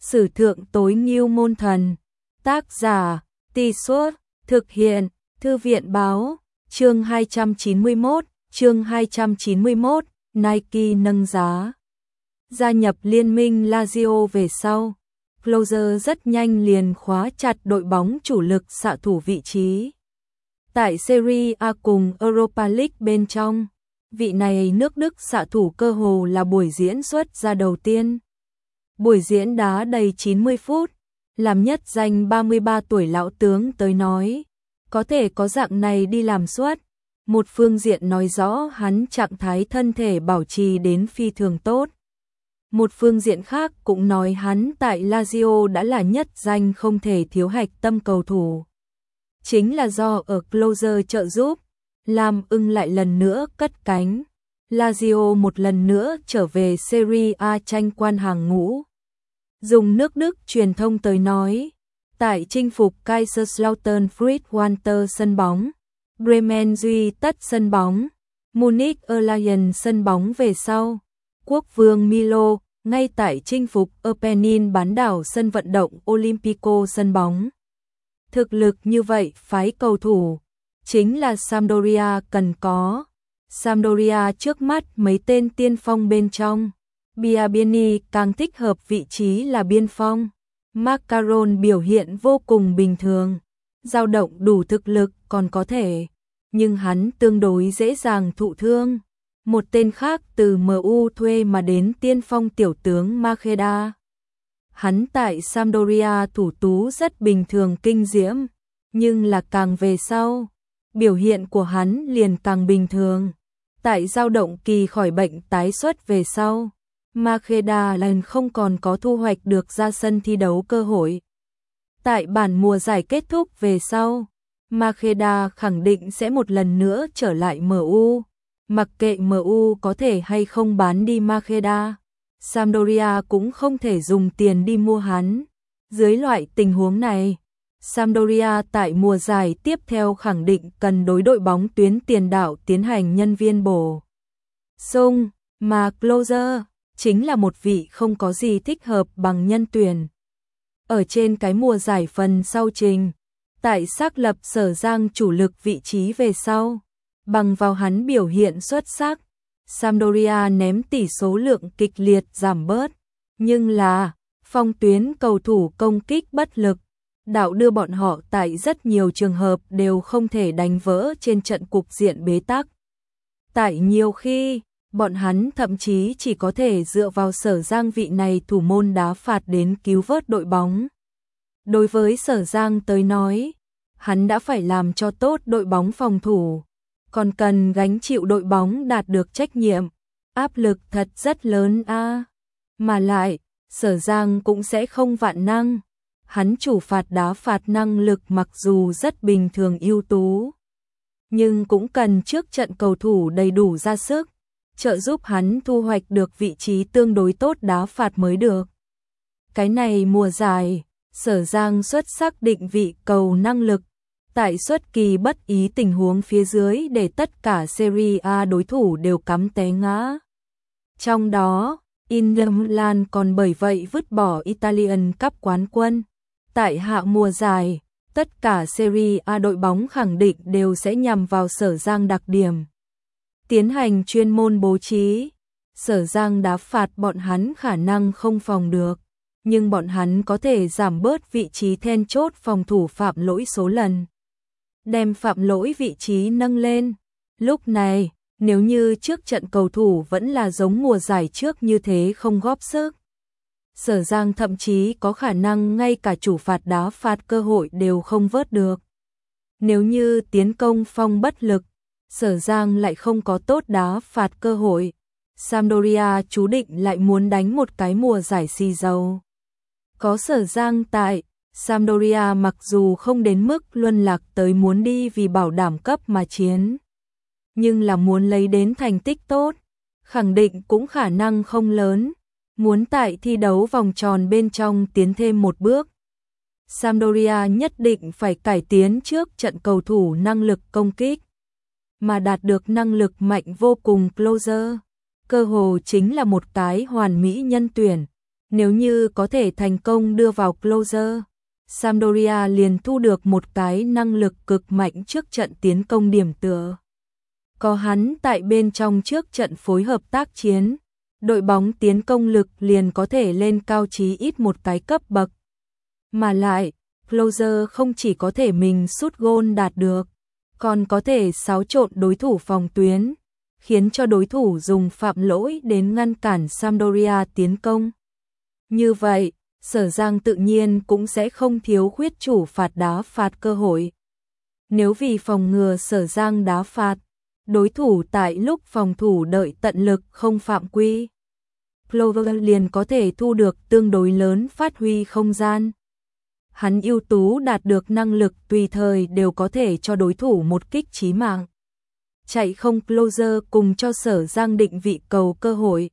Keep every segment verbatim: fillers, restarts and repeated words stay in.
Sử thượng tối ngưu môn thần. Tác giả, Tì Suốt, thực hiện, Thư viện báo, chương hai trăm chín mươi mốt, chương hai trăm chín mươi mốt, Nike nâng giá. Gia nhập liên minh Lazio về sau, Closer rất nhanh liền khóa chặt đội bóng chủ lực xạ thủ vị trí. Tại Serie A cùng Europa League bên trong, vị này nước Đức xạ thủ cơ hồ là buổi diễn xuất ra đầu tiên. Buổi diễn đá đầy chín mươi phút, làm nhất danh ba mươi ba tuổi lão tướng tới nói, có thể có dạng này đi làm suốt. Một phương diện nói rõ hắn trạng thái thân thể bảo trì đến phi thường tốt. Một phương diện khác cũng nói hắn tại Lazio đã là nhất danh không thể thiếu hạch tâm cầu thủ. Chính là do ở Closer trợ giúp, Lam ưng lại lần nữa cất cánh. Lazio một lần nữa trở về Serie A tranh quan hàng ngũ. Dùng nước Đức truyền thông tới nói, tại chinh phục Kaiserslautern Fritz-Walter sân bóng, Bremen Duy Tất sân bóng, Munich Allianz sân bóng về sau, quốc vương Milo ngay tại chinh phục Apennin bán đảo sân vận động Olimpico sân bóng. Thực lực như vậy phái cầu thủ chính là Sampdoria cần có. Sampdoria trước mắt mấy tên tiên phong bên trong, Biabiany càng thích hợp vị trí là biên phong. Macaron biểu hiện vô cùng bình thường, dao động đủ thực lực còn có thể, nhưng hắn tương đối dễ dàng thụ thương. Một tên khác từ em u thuê mà đến tiên phong tiểu tướng Macheda. Hắn tại Sampdoria thủ tú rất bình thường kinh diễm, nhưng là càng về sau, biểu hiện của hắn liền càng bình thường. Tại dao động kỳ khỏi bệnh tái xuất về sau, Macheda lần không còn có thu hoạch được ra sân thi đấu cơ hội. Tại bản mùa giải kết thúc về sau, Macheda khẳng định sẽ một lần nữa trở lại em u. Mặc kệ em u có thể hay không bán đi Macheda, Sampdoria cũng không thể dùng tiền đi mua hắn. Dưới loại tình huống này, Sampdoria tại mùa giải tiếp theo khẳng định cần đối đội bóng tuyến tiền đạo tiến hành nhân viên bổ sung, mà Closer chính là một vị không có gì thích hợp bằng nhân tuyển. Ở trên cái mùa giải phần sau trình, tại xác lập Sở Giang chủ lực vị trí về sau, bằng vào hắn biểu hiện xuất sắc, Sampdoria ném tỷ số lượng kịch liệt giảm bớt, nhưng là phong tuyến cầu thủ công kích bất lực, đạo đưa bọn họ tại rất nhiều trường hợp đều không thể đánh vỡ trên trận cục diện bế tắc. Tại nhiều khi, bọn hắn thậm chí chỉ có thể dựa vào Sở Giang vị này thủ môn đá phạt đến cứu vớt đội bóng. Đối với Sở Giang tới nói, hắn đã phải làm cho tốt đội bóng phòng thủ, còn cần gánh chịu đội bóng đạt được trách nhiệm, áp lực thật rất lớn a. À. Mà lại, Sở Giang cũng sẽ không vạn năng, hắn chủ phạt đá phạt năng lực mặc dù rất bình thường ưu tú, nhưng cũng cần trước trận cầu thủ đầy đủ ra sức, trợ giúp hắn thu hoạch được vị trí tương đối tốt đá phạt mới được. Cái này mùa giải, Sở Giang xuất sắc định vị cầu năng lực, tại xuất kỳ bất ý tình huống phía dưới để tất cả Serie A đối thủ đều cắm té ngã. Trong đó, Inter Milan còn bởi vậy vứt bỏ Italian Cup quán quân. Tại hạ mùa giải, tất cả Serie A đội bóng khẳng định đều sẽ nhằm vào Sở Giang đặc điểm, tiến hành chuyên môn bố trí. Sở Giang đá phạt bọn hắn khả năng không phòng được, nhưng bọn hắn có thể giảm bớt vị trí then chốt phòng thủ phạm lỗi số lần, đem phạm lỗi vị trí nâng lên. Lúc này, nếu như trước trận cầu thủ vẫn là giống mùa giải trước như thế không góp sức, Sở Giang thậm chí có khả năng ngay cả chủ phạt đá phạt cơ hội đều không vớt được. Nếu như tiến công phong bất lực, Sở Giang lại không có tốt đá phạt cơ hội, Sampdoria chú định lại muốn đánh một cái mùa giải xì dầu. Có Sở Giang tại, Sampdoria mặc dù không đến mức luân lạc tới muốn đi vì bảo đảm cấp mà chiến, nhưng là muốn lấy đến thành tích tốt, khẳng định cũng khả năng không lớn. Muốn tại thi đấu vòng tròn bên trong tiến thêm một bước, Sampdoria nhất định phải cải tiến trước trận cầu thủ năng lực công kích, mà đạt được năng lực mạnh vô cùng Closer, cơ hồ chính là một cái hoàn mỹ nhân tuyển. Nếu như có thể thành công đưa vào closer, Sampdoria liền thu được một cái năng lực cực mạnh trước trận tiến công điểm tựa. Có hắn tại bên trong trước trận phối hợp tác chiến, đội bóng tiến công lực liền có thể lên cao chí ít một cái cấp bậc. Mà lại, closer không chỉ có thể mình sút gôn đạt được, còn có thể xáo trộn đối thủ phòng tuyến, khiến cho đối thủ dùng phạm lỗi đến ngăn cản Sampdoria tiến công. Như vậy, Sở Giang tự nhiên cũng sẽ không thiếu khuyết chủ phạt đá phạt cơ hội. Nếu vì phòng ngừa Sở Giang đá phạt, đối thủ tại lúc phòng thủ đợi tận lực không phạm quy, Clover liền có thể thu được tương đối lớn phát huy không gian. Hắn ưu tú đạt được năng lực tùy thời đều có thể cho đối thủ một kích chí mạng. Chạy không closer cùng cho Sở Giang định vị cầu cơ hội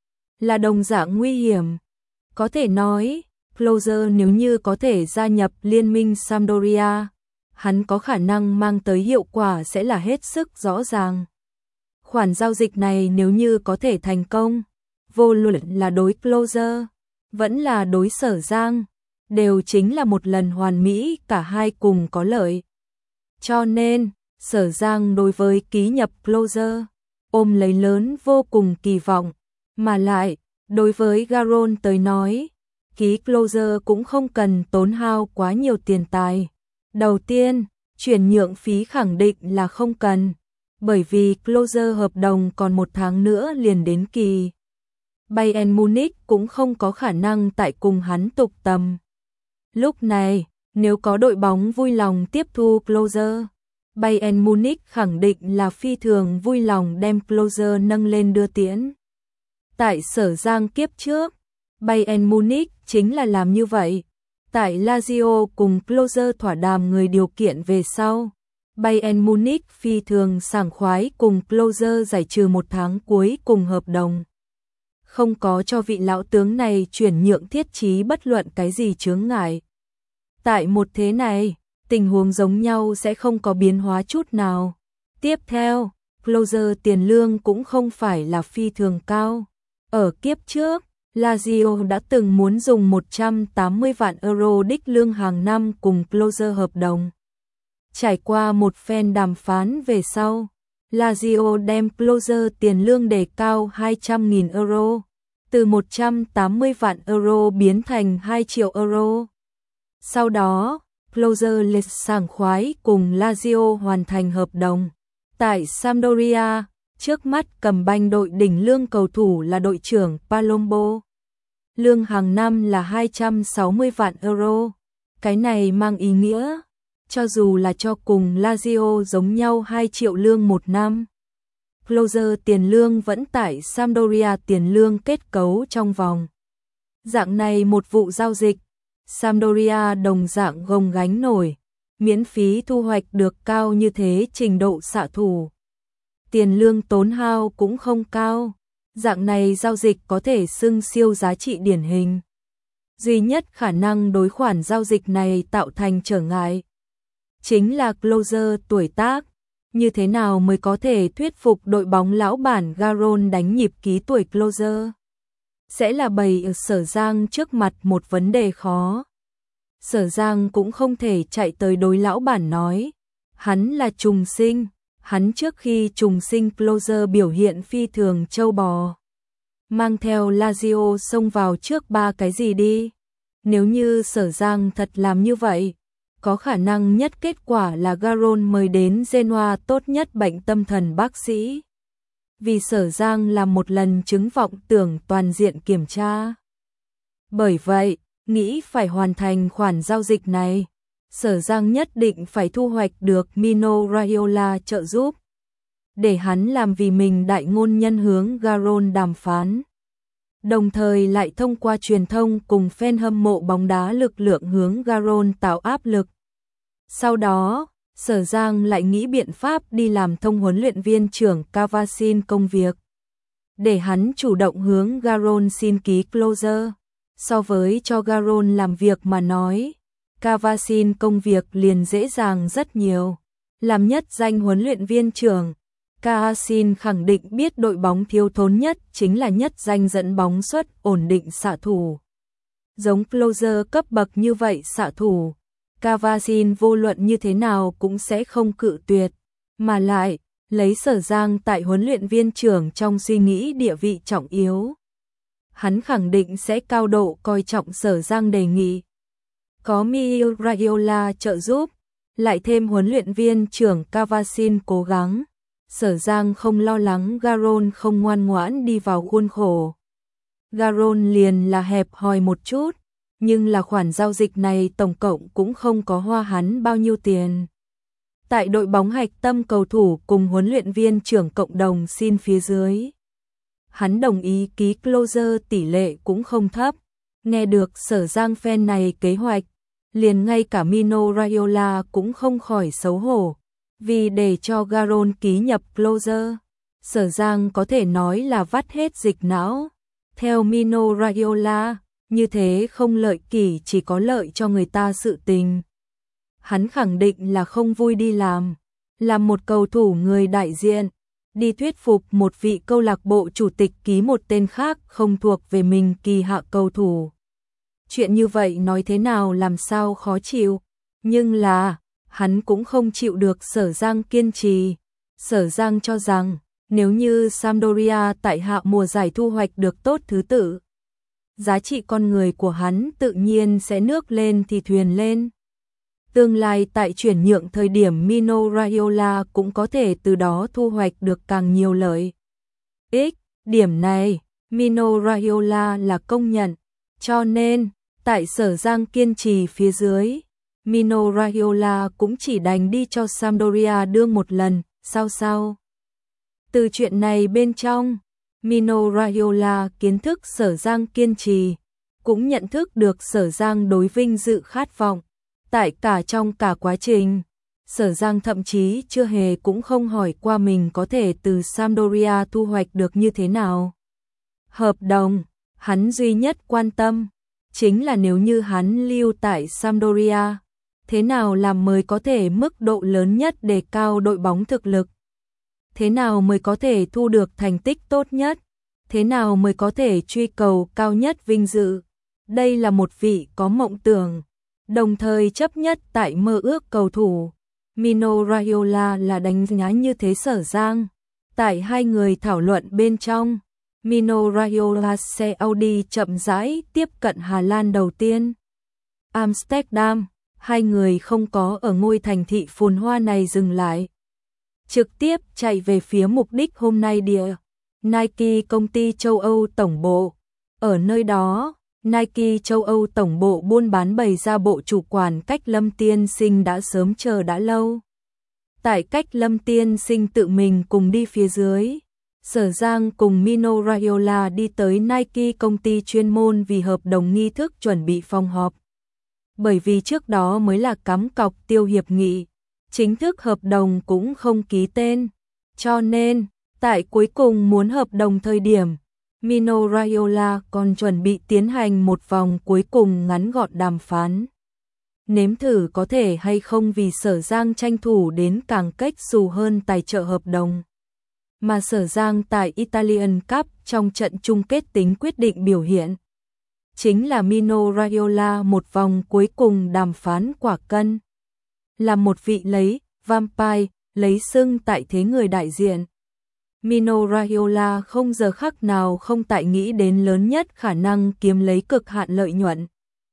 là đồng dạng nguy hiểm. Có thể nói, closer nếu như có thể gia nhập liên minh Sampdoria, hắn có khả năng mang tới hiệu quả sẽ là hết sức rõ ràng. Khoản giao dịch này nếu như có thể thành công, vô luận là đối closer, vẫn là đối Sở Giang, đều chính là một lần hoàn mỹ, cả hai cùng có lợi. Cho nên, Sở Giang đối với ký nhập closer, ôm lấy lớn vô cùng kỳ vọng, mà lại, đối với Garon tới nói, ký closer cũng không cần tốn hao quá nhiều tiền tài. Đầu tiên, chuyển nhượng phí khẳng định là không cần, bởi vì closer hợp đồng còn một tháng nữa liền đến kỳ. Bayern Munich cũng không có khả năng tại cùng hắn tục tầm. Lúc này, nếu có đội bóng vui lòng tiếp thu closer, Bayern Munich khẳng định là phi thường vui lòng đem closer nâng lên đưa tiễn. Tại Sở Giang kiếp trước, Bayern Munich chính là làm như vậy. Tại Lazio cùng closer thỏa đàm người điều kiện về sau, Bayern Munich phi thường sảng khoái cùng closer giải trừ một tháng cuối cùng hợp đồng. Không có cho vị lão tướng này chuyển nhượng thiết chí bất luận cái gì chướng ngại. Tại một thế này, tình huống giống nhau sẽ không có biến hóa chút nào. Tiếp theo, closer tiền lương cũng không phải là phi thường cao. Ở kiếp trước, Lazio đã từng muốn dùng một trăm tám mươi vạn euro đích lương hàng năm cùng closer hợp đồng. Trải qua một phen đàm phán về sau, Lazio đem closer tiền lương đề cao hai trăm nghìn euro, từ một trăm tám mươi vạn euro biến thành hai triệu euro. Sau đó, closer liệt sảng khoái cùng Lazio hoàn thành hợp đồng. Tại Sampdoria, trước mắt cầm banh đội đỉnh lương cầu thủ là đội trưởng Palombo. Lương hàng năm là hai trăm sáu mươi vạn euro. Cái này mang ý nghĩa, cho dù là cho cùng Lazio giống nhau hai triệu lương một năm, closer tiền lương vẫn tại Sampdoria tiền lương kết cấu trong vòng. Dạng này một vụ giao dịch, Sampdoria đồng dạng gồng gánh nổi, miễn phí thu hoạch được cao như thế trình độ xạ thủ. Tiền lương tốn hao cũng không cao, dạng này giao dịch có thể xưng siêu giá trị điển hình. Duy nhất khả năng đối khoản giao dịch này tạo thành trở ngại chính là closer tuổi tác, như thế nào mới có thể thuyết phục đội bóng lão bản Garon đánh nhịp ký tuổi closer. Sẽ là bày ở Sở Giang trước mặt một vấn đề khó. Sở Giang cũng không thể chạy tới đối lão bản nói, hắn là trùng sinh, hắn trước khi trùng sinh closer biểu hiện phi thường châu bò. Mang theo Lazio xông vào trước ba cái gì đi. Nếu như Sở Giang thật làm như vậy, có khả năng nhất kết quả là Garon mời đến Genoa tốt nhất bệnh tâm thần bác sĩ. Vì Sở Giang làm một lần chứng vọng tưởng toàn diện kiểm tra. Bởi vậy, nghĩ phải hoàn thành khoản giao dịch này, Sở Giang nhất định phải thu hoạch được Mino Raiola trợ giúp, để hắn làm vì mình đại ngôn nhân hướng Garon đàm phán. Đồng thời lại thông qua truyền thông cùng fan hâm mộ bóng đá lực lượng hướng Garon tạo áp lực. Sau đó, Sở Giang lại nghĩ biện pháp đi làm thông huấn luyện viên trưởng Cavasin công việc, để hắn chủ động hướng Garon xin ký closer. So với cho Garon làm việc mà nói, Cavasin công việc liền dễ dàng rất nhiều. Làm nhất danh huấn luyện viên trưởng, Cavasin khẳng định biết đội bóng thiếu thốn nhất chính là nhất danh dẫn bóng suất ổn định xạ thủ. Giống closer cấp bậc như vậy xạ thủ, Cavasin vô luận như thế nào cũng sẽ không cự tuyệt, mà lại, lấy Sở Giang tại huấn luyện viên trưởng trong suy nghĩ địa vị trọng yếu. Hắn khẳng định sẽ cao độ coi trọng Sở Giang đề nghị. Có Miguel Raiola trợ giúp, lại thêm huấn luyện viên trưởng Cavasin cố gắng, Sở Giang không lo lắng Garon không ngoan ngoãn đi vào khuôn khổ. Garon liền là hẹp hòi một chút, nhưng là khoản giao dịch này tổng cộng cũng không có hoa hắn bao nhiêu tiền. Tại đội bóng hạch tâm cầu thủ cùng huấn luyện viên trưởng cộng đồng xin phía dưới. Hắn đồng ý ký closer tỷ lệ cũng không thấp. Nghe được Sở Giang fan này kế hoạch, liền ngay cả Mino Raiola cũng không khỏi xấu hổ. Vì để cho Garon ký nhập closer, Sở Giang có thể nói là vắt hết dịch não. Theo Mino Raiola, như thế không lợi kỷ chỉ có lợi cho người ta sự tình. Hắn khẳng định là không vui đi làm, làm một cầu thủ người đại diện, đi thuyết phục một vị câu lạc bộ chủ tịch ký một tên khác không thuộc về mình kỳ hạ cầu thủ. Chuyện như vậy nói thế nào làm sao khó chịu, nhưng là, hắn cũng không chịu được Sở Giang kiên trì. Sở Giang cho rằng, nếu như Sampdoria tại hạ mùa giải thu hoạch được tốt thứ tự, giá trị con người của hắn tự nhiên sẽ nước lên thì thuyền lên. Tương lai tại chuyển nhượng thời điểm Mino Raiola cũng có thể từ đó thu hoạch được càng nhiều lợi ích. Điểm này, Mino Raiola là công nhận, cho nên, tại Sở Giang kiên trì phía dưới, Mino Raiola cũng chỉ đành đi cho Sampdoria đương một lần, sao sao. Từ chuyện này bên trong, Mino Raiola kiến thức Sở Giang kiên trì, cũng nhận thức được Sở Giang đối vinh dự khát vọng. Tại cả trong cả quá trình, Sở Giang thậm chí chưa hề cũng không hỏi qua mình có thể từ Sampdoria thu hoạch được như thế nào. Hợp đồng, hắn duy nhất quan tâm, chính là nếu như hắn lưu tại Sampdoria, thế nào làm mới có thể mức độ lớn nhất đề cao đội bóng thực lực. Thế nào mới có thể thu được thành tích tốt nhất, thế nào mới có thể truy cầu cao nhất vinh dự. Đây là một vị có mộng tưởng, đồng thời chấp nhất tại mơ ước cầu thủ. Mino Raiola là đánh giá như thế Sở Giang. Tại hai người thảo luận bên trong, Mino Raiola xe Audi chậm rãi tiếp cận Hà Lan đầu tiên. Amsterdam, hai người không có ở ngôi thành thị phồn hoa này dừng lại. Trực tiếp chạy về phía mục đích hôm nay địa, Nike công ty châu Âu tổng bộ. Ở nơi đó, Nike châu Âu tổng bộ buôn bán bày ra bộ chủ quản Cách Lâm tiên sinh đã sớm chờ đã lâu. Tại Cách Lâm tiên sinh tự mình cùng đi phía dưới, Sở Giang cùng Mino Raiola đi tới Nike công ty chuyên môn vì hợp đồng nghi thức chuẩn bị phòng họp. Bởi vì trước đó mới là cắm cọc tiêu hiệp nghị, chính thức hợp đồng cũng không ký tên, cho nên, tại cuối cùng muốn hợp đồng thời điểm, Mino Raiola còn chuẩn bị tiến hành một vòng cuối cùng ngắn gọn đàm phán. Nếm thử có thể hay không vì Sở Giang tranh thủ đến càng cách xù hơn tài trợ hợp đồng. Mà Sở Giang tại Italian Cup trong trận chung kết tính quyết định biểu hiện. Chính là Mino Raiola một vòng cuối cùng đàm phán quả cân. Là một vị lấy, vampire, lấy xưng tại thế người đại diện. Mino Raiola không giờ khắc nào không tại nghĩ đến lớn nhất khả năng kiếm lấy cực hạn lợi nhuận.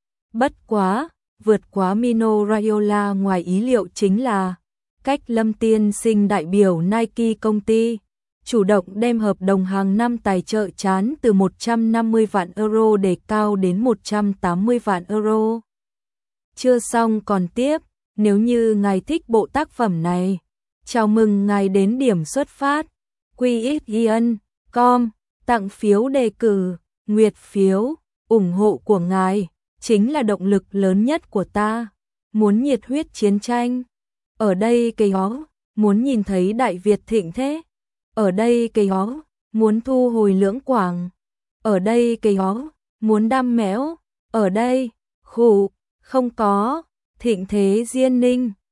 Bất quá, vượt quá Mino Raiola ngoài ý liệu chính là Cách Lâm tiên sinh đại biểu Nike công ty, chủ động đem hợp đồng hàng năm tài trợ chán từ một trăm năm mươi vạn euro để cao đến một trăm tám mươi vạn euro. Chưa xong còn tiếp, nếu như ngài thích bộ tác phẩm này, chào mừng ngài đến điểm xuất phát. quy ích ian chấm com, tặng phiếu đề cử, nguyệt phiếu, ủng hộ của ngài, chính là động lực lớn nhất của ta. Muốn nhiệt huyết chiến tranh, ở đây cây hó, muốn nhìn thấy Đại Việt thịnh thế, ở đây cây hó, muốn thu hồi Lưỡng Quảng, ở đây cây hó, muốn đam mẽo, ở đây, khủ, không có, thịnh thế Diên Ninh.